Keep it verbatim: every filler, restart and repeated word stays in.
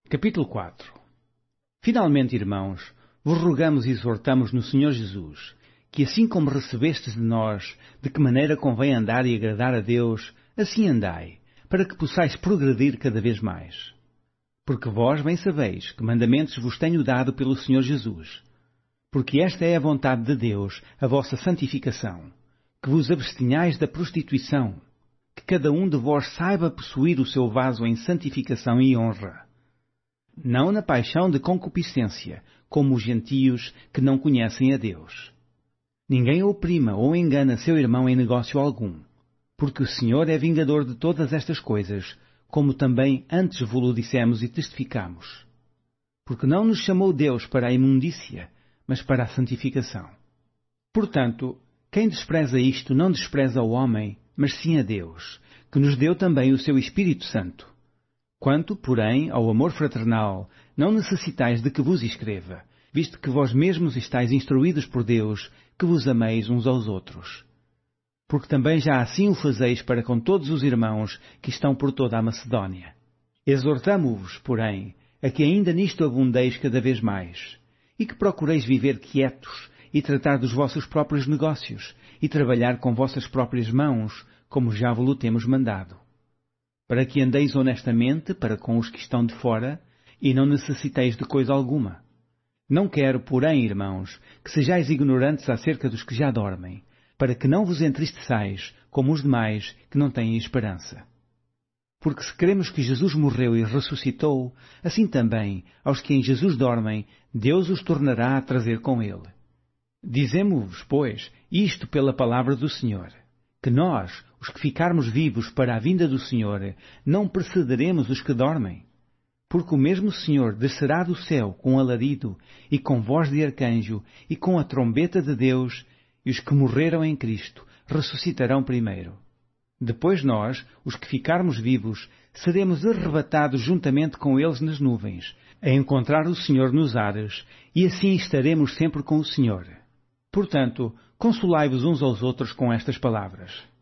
Capítulo quatro. Finalmente, irmãos, vos rogamos e exortamos no Senhor Jesus, que assim como recebestes de nós, de que maneira convém andar e agradar a Deus, assim andai, para que possais progredir cada vez mais. Porque vós bem sabeis que mandamentos vos tenho dado pelo Senhor Jesus. Porque esta é a vontade de Deus, a vossa santificação, que vos abstenhais da prostituição, que cada um de vós saiba possuir o seu vaso em santificação e honra, não na paixão de concupiscência, como os gentios que não conhecem a Deus. Ninguém oprima ou engana seu irmão em negócio algum, porque o Senhor é vingador de todas estas coisas, como também antes vos-lo dissemos e testificamos. Porque não nos chamou Deus para a imundícia, mas para a santificação. Portanto, quem despreza isto não despreza o homem, mas sim a Deus, que nos deu também o seu Espírito Santo. Quanto, porém, ao amor fraternal, não necessitais de que vos escreva, visto que vós mesmos estáis instruídos por Deus, que vos ameis uns aos outros. Porque também já assim o fazeis para com todos os irmãos que estão por toda a Macedónia. Exortamo-vos, porém, a que ainda nisto abundeis cada vez mais, e que procureis viver quietos, e tratar dos vossos próprios negócios, e trabalhar com vossas próprias mãos, como já vos temos mandado. Para que andeis honestamente para com os que estão de fora, e não necessiteis de coisa alguma. Não quero, porém, irmãos, que sejais ignorantes acerca dos que já dormem, para que não vos entristeçais, como os demais, que não têm esperança. Porque se cremos que Jesus morreu e ressuscitou, assim também, aos que em Jesus dormem, Deus os tornará a trazer com ele. Dizemo-vos, pois, isto pela palavra do Senhor, que nós, os que ficarmos vivos para a vinda do Senhor, não precederemos os que dormem. Porque o mesmo Senhor descerá do céu com alarido, e com voz de arcanjo, e com a trombeta de Deus, e os que morreram em Cristo ressuscitarão primeiro. Depois nós, os que ficarmos vivos, seremos arrebatados juntamente com eles nas nuvens, a encontrar o Senhor nos ares, e assim estaremos sempre com o Senhor. Portanto, consolai-vos uns aos outros com estas palavras.